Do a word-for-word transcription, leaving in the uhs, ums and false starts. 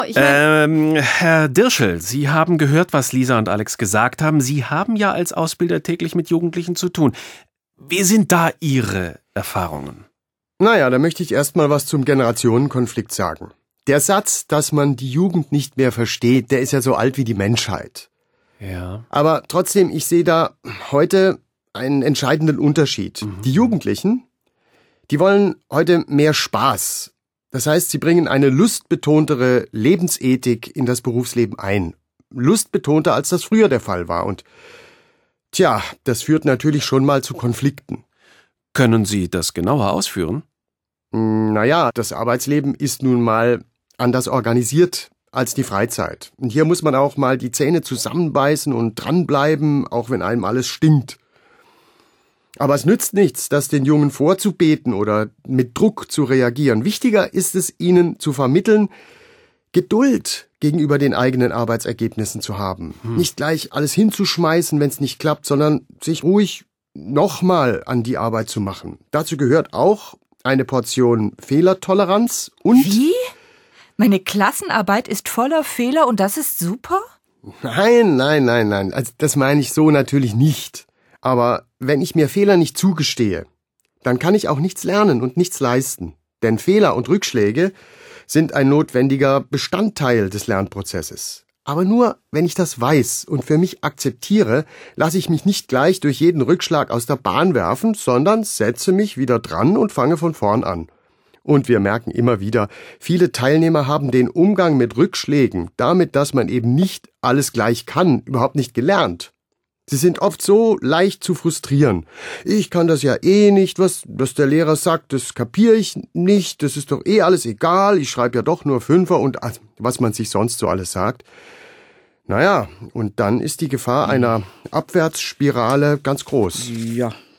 Ich mein ähm, Herr Dirschel, Sie haben gehört, was Lisa und Alex gesagt haben. Sie haben ja als Ausbilder täglich mit Jugendlichen zu tun. Wie sind da Ihre Erfahrungen? Naja, da möchte ich erst mal was zum Generationenkonflikt sagen. Der Satz, dass man die Jugend nicht mehr versteht, der ist ja so alt wie die Menschheit. Ja. Aber trotzdem, ich sehe da heute einen entscheidenden Unterschied. Mhm. Die Jugendlichen, die wollen heute mehr Spaß. Das heißt, sie bringen eine lustbetontere Lebensethik in das Berufsleben ein. Lustbetonter, als das früher der Fall war. Und tja, das führt natürlich schon mal zu Konflikten. Können Sie das genauer ausführen? Naja, das Arbeitsleben ist nun mal anders organisiert als die Freizeit. Und hier muss man auch mal die Zähne zusammenbeißen und dranbleiben, auch wenn einem alles stinkt. Aber es nützt nichts, das den Jungen vorzubeten oder mit Druck zu reagieren. Wichtiger ist es, ihnen zu vermitteln, Geduld gegenüber den eigenen Arbeitsergebnissen zu haben. Hm. Nicht gleich alles hinzuschmeißen, wenn es nicht klappt, sondern sich ruhig nochmal an die Arbeit zu machen. Dazu gehört auch eine Portion Fehlertoleranz und... Wie? Meine Klassenarbeit ist voller Fehler und das ist super? Nein, nein, nein, nein. Also das meine ich so natürlich nicht. Aber wenn ich mir Fehler nicht zugestehe, dann kann ich auch nichts lernen und nichts leisten. Denn Fehler und Rückschläge sind ein notwendiger Bestandteil des Lernprozesses. Aber nur, wenn ich das weiß und für mich akzeptiere, lasse ich mich nicht gleich durch jeden Rückschlag aus der Bahn werfen, sondern setze mich wieder dran und fange von vorn an. Und wir merken immer wieder, viele Teilnehmer haben den Umgang mit Rückschlägen, damit, dass man eben nicht alles gleich kann, überhaupt nicht gelernt. Sie sind oft so leicht zu frustrieren. Ich kann das ja eh nicht, was, was der Lehrer sagt, das kapiere ich nicht, das ist doch eh alles egal, ich schreibe ja doch nur Fünfer und was man sich sonst so alles sagt. Naja, und dann ist die Gefahr einer Abwärtsspirale ganz groß. Ja,